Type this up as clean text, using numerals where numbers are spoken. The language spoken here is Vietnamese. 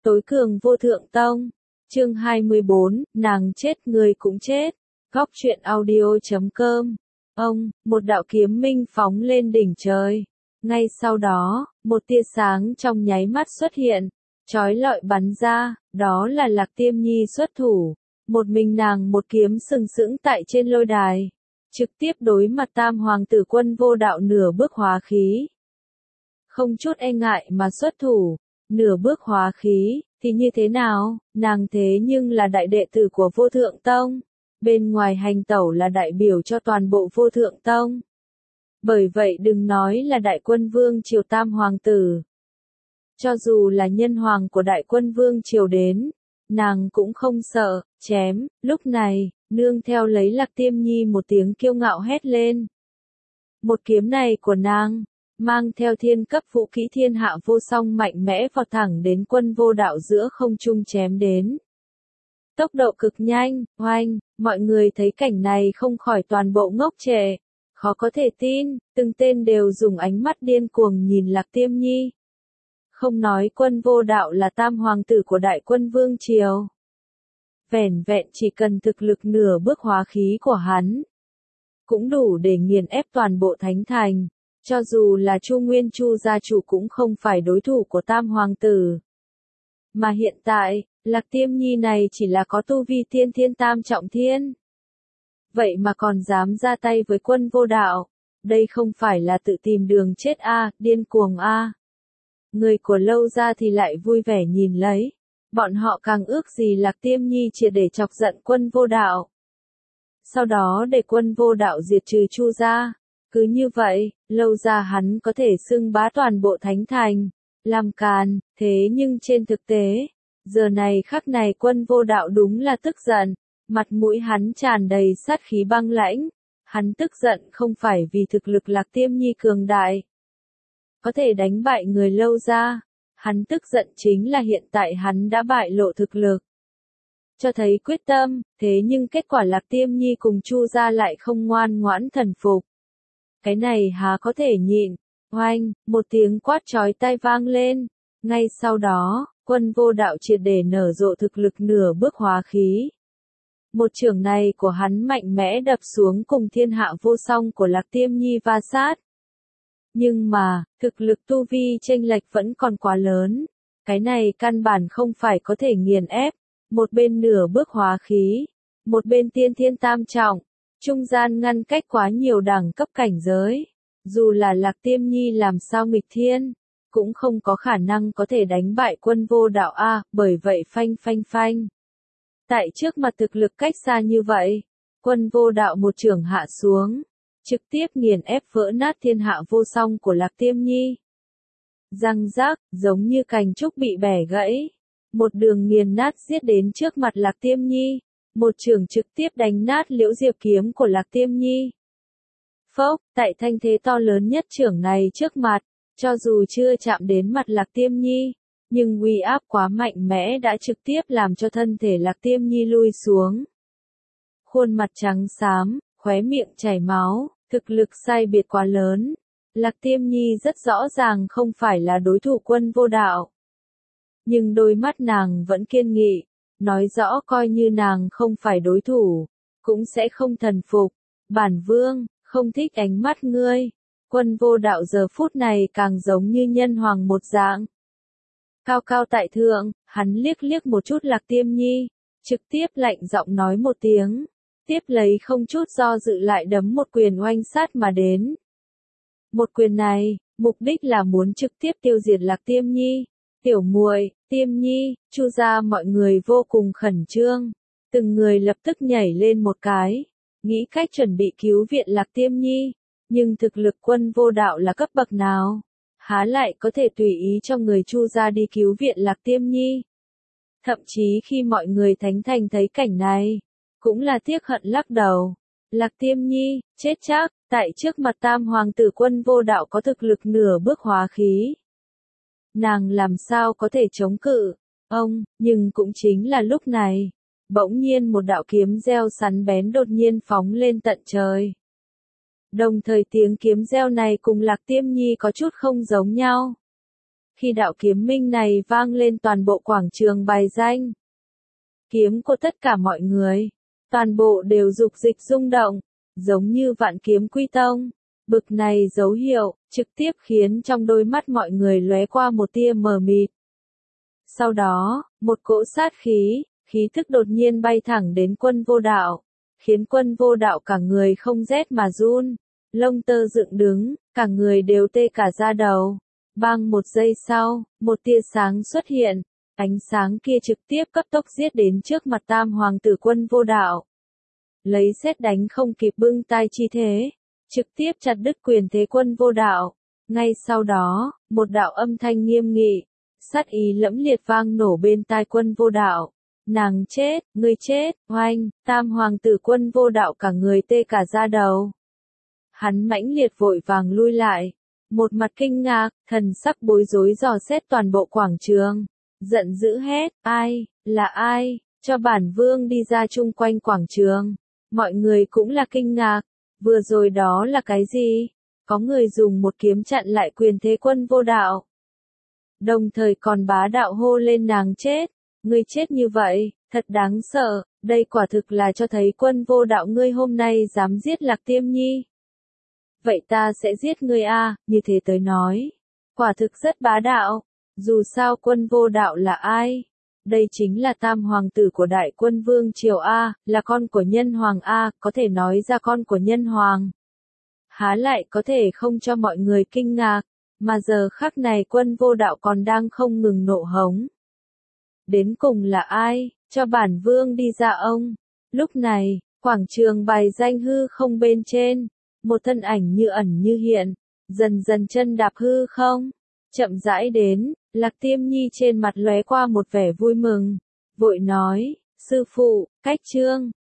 Tối cường vô thượng tông. Chương 24, nàng chết người cũng chết. Góc truyện audio.com. Một đạo kiếm minh phóng lên đỉnh trời. Ngay sau đó, một tia sáng trong nháy mắt xuất hiện, chói lọi bắn ra, đó là Lạc Tiêm Nhi xuất thủ. Một mình nàng một kiếm sừng sững tại trên lôi đài, trực tiếp đối mặt Tam Hoàng tử Quân Vô Đạo nửa bước hóa khí. Không chút e ngại mà xuất thủ, nửa bước hóa khí, thì như thế nào, nàng thế nhưng là đại đệ tử của Vô Thượng Tông, bên ngoài hành tẩu là đại biểu cho toàn bộ Vô Thượng Tông. Bởi vậy đừng nói là đại quân vương triều Tam Hoàng tử. Cho dù là nhân hoàng của đại quân vương triều đến, nàng cũng không sợ, chém. Lúc này, nương theo lấy Lạc Tiêm Nhi một tiếng kiêu ngạo hét lên. Một kiếm này của nàng, mang theo thiên cấp vũ kỹ thiên hạ vô song mạnh mẽ vọt thẳng đến Quân Vô Đạo giữa không trung chém đến. Tốc độ cực nhanh, oanh, mọi người thấy cảnh này không khỏi toàn bộ ngốc trệ. Khó có thể tin, từng tên đều dùng ánh mắt điên cuồng nhìn Lạc Tiêm Nhi. Không nói Quân Vô Đạo là tam hoàng tử của đại quân vương triều. Vẻn vẹn chỉ cần thực lực nửa bước hóa khí của hắn, cũng đủ để nghiền ép toàn bộ thánh thành. Cho dù là Chu Nguyên Chu gia chủ cũng không phải đối thủ của tam hoàng tử. Mà hiện tại, Lạc Tiêm Nhi này chỉ là có tu vi tiên thiên tam trọng thiên. Vậy mà còn dám ra tay với Quân Vô Đạo. Đây không phải là tự tìm đường chết điên cuồng Người của Lâu gia thì lại vui vẻ nhìn lấy. Bọn họ càng ước gì Lạc Tiêm Nhi triệt để chọc giận Quân Vô Đạo. Sau đó để Quân Vô Đạo diệt trừ Chu gia. Cứ như vậy, Lâu gia hắn có thể xưng bá toàn bộ thánh thành, làm càn. Thế nhưng trên thực tế, giờ này khắc này Quân Vô Đạo đúng là tức giận. Mặt mũi hắn tràn đầy sát khí băng lãnh. Hắn tức giận không phải vì thực lực Lạc Tiêm Nhi cường đại, có thể đánh bại người Lâu gia. Hắn tức giận chính là hiện tại hắn đã bại lộ thực lực, cho thấy quyết tâm. Thế nhưng kết quả Lạc Tiêm Nhi cùng Chu gia lại không ngoan ngoãn thần phục. Cái này há có thể nhịn. Oanh, một tiếng quát chói tai vang lên. Ngay sau đó, Quân Vô Đạo triệt để nở rộ thực lực nửa bước hóa khí. Một chưởng này của hắn mạnh mẽ đập xuống cùng thiên hạ vô song của Lạc Tiêm Nhi va sát. Nhưng mà, thực lực tu vi chênh lệch vẫn còn quá lớn. Cái này căn bản không phải có thể nghiền ép. Một bên nửa bước hóa khí, một bên tiên thiên tam trọng. Trung gian ngăn cách quá nhiều đẳng cấp cảnh giới. Dù là Lạc Tiêm Nhi làm sao nghịch thiên, cũng không có khả năng có thể đánh bại Quân Vô Đạo bởi vậy phanh. Tại trước mặt thực lực cách xa như vậy, Quân Vô Đạo một chưởng hạ xuống, trực tiếp nghiền ép vỡ nát thiên hạ vô song của Lạc Tiêm Nhi. Răng rác, giống như cành trúc bị bẻ gãy. Một đường nghiền nát giết đến trước mặt Lạc Tiêm Nhi. Một chưởng trực tiếp đánh nát liễu diệp kiếm của Lạc Tiêm Nhi. Phốc, tại thanh thế to lớn nhất chưởng này trước mặt, cho dù chưa chạm đến mặt Lạc Tiêm Nhi, nhưng uy áp quá mạnh mẽ đã trực tiếp làm cho thân thể Lạc Tiêm Nhi lui xuống. Khuôn mặt trắng xám, khóe miệng chảy máu, thực lực sai biệt quá lớn. Lạc Tiêm Nhi rất rõ ràng không phải là đối thủ Quân Vô Đạo. Nhưng đôi mắt nàng vẫn kiên nghị, nói rõ coi như nàng không phải đối thủ, cũng sẽ không thần phục. Bản vương, không thích ánh mắt ngươi. Quân Vô Đạo giờ phút này càng giống như nhân hoàng một dạng. Cao cao tại thượng, hắn liếc một chút Lạc Tiêm Nhi, trực tiếp lạnh giọng nói một tiếng, tiếp lấy không chút do dự lại đấm một quyền oanh sát mà đến. Một quyền này, mục đích là muốn trực tiếp tiêu diệt Lạc Tiêm Nhi. Tiểu muội, Tiêm Nhi, Chu gia mọi người vô cùng khẩn trương, từng người lập tức nhảy lên một cái, nghĩ cách chuẩn bị cứu viện Lạc Tiêm Nhi, nhưng thực lực Quân Vô Đạo là cấp bậc nào? Há lại có thể tùy ý cho người Chu gia đi cứu viện Lạc Tiêm Nhi. Thậm chí khi mọi người thánh thành thấy cảnh này, cũng là tiếc hận lắc đầu. Lạc Tiêm Nhi, chết chắc, tại trước mặt tam hoàng tử Quân Vô Đạo có thực lực nửa bước hóa khí. Nàng làm sao có thể chống cự, nhưng cũng chính là lúc này, bỗng nhiên một đạo kiếm reo sắn bén đột nhiên phóng lên tận trời. Đồng thời tiếng kiếm reo này cùng Lạc Tiêm Nhi có chút không giống nhau. Khi đạo kiếm minh này vang lên toàn bộ quảng trường bài danh. Kiếm của tất cả mọi người, toàn bộ đều dục dịch rung động, giống như vạn kiếm quy tông. Bực này dấu hiệu, trực tiếp khiến trong đôi mắt mọi người lóe qua một tia mờ mịt. Sau đó, một cỗ sát khí, khí thức đột nhiên bay thẳng đến Quân Vô Đạo, khiến Quân Vô Đạo cả người không rét mà run, lông tơ dựng đứng, cả người đều tê cả da đầu. Bang một giây sau, một tia sáng xuất hiện, ánh sáng kia trực tiếp cấp tốc giết đến trước mặt Tam Hoàng tử Quân Vô Đạo. Lấy sét đánh không kịp bưng tai chi thế, trực tiếp chặt đứt quyền thế Quân Vô Đạo. Ngay sau đó, một đạo âm thanh nghiêm nghị, sát ý lẫm liệt vang nổ bên tai Quân Vô Đạo. Nàng chết, ngươi chết, oanh, Tam Hoàng tử Quân Vô Đạo cả người tê cả da đầu. Hắn mãnh liệt vội vàng lui lại, một mặt kinh ngạc, thần sắc bối rối dò xét toàn bộ quảng trường, giận dữ hét, ai, là ai, cho bản vương đi ra chung quanh quảng trường. Mọi người cũng là kinh ngạc, vừa rồi đó là cái gì? Có người dùng một kiếm chặn lại quyền thế Quân Vô Đạo. Đồng thời còn bá đạo hô lên nàng chết, ngươi chết như vậy, thật đáng sợ, đây quả thực là cho thấy Quân Vô Đạo ngươi hôm nay dám giết Lạc Tiêm Nhi. Vậy ta sẽ giết ngươi a, như thế tới nói. Quả thực rất bá đạo, dù sao Quân Vô Đạo là ai? Đây chính là Tam Hoàng tử của Đại Quân Vương Triều A, là con của Nhân Hoàng A, có thể nói ra con của Nhân Hoàng. Há lại có thể không cho mọi người kinh ngạc, mà giờ khắc này Quân Vô Đạo còn đang không ngừng nộ hống. Đến cùng là ai, cho bản vương đi ra ông. Lúc này, quảng trường bài danh hư không bên trên, một thân ảnh như ẩn như hiện, dần dần chân đạp hư không, chậm rãi đến, Lạc Tiêm Nhi trên mặt lóe qua một vẻ vui mừng, vội nói, sư phụ, cách chương.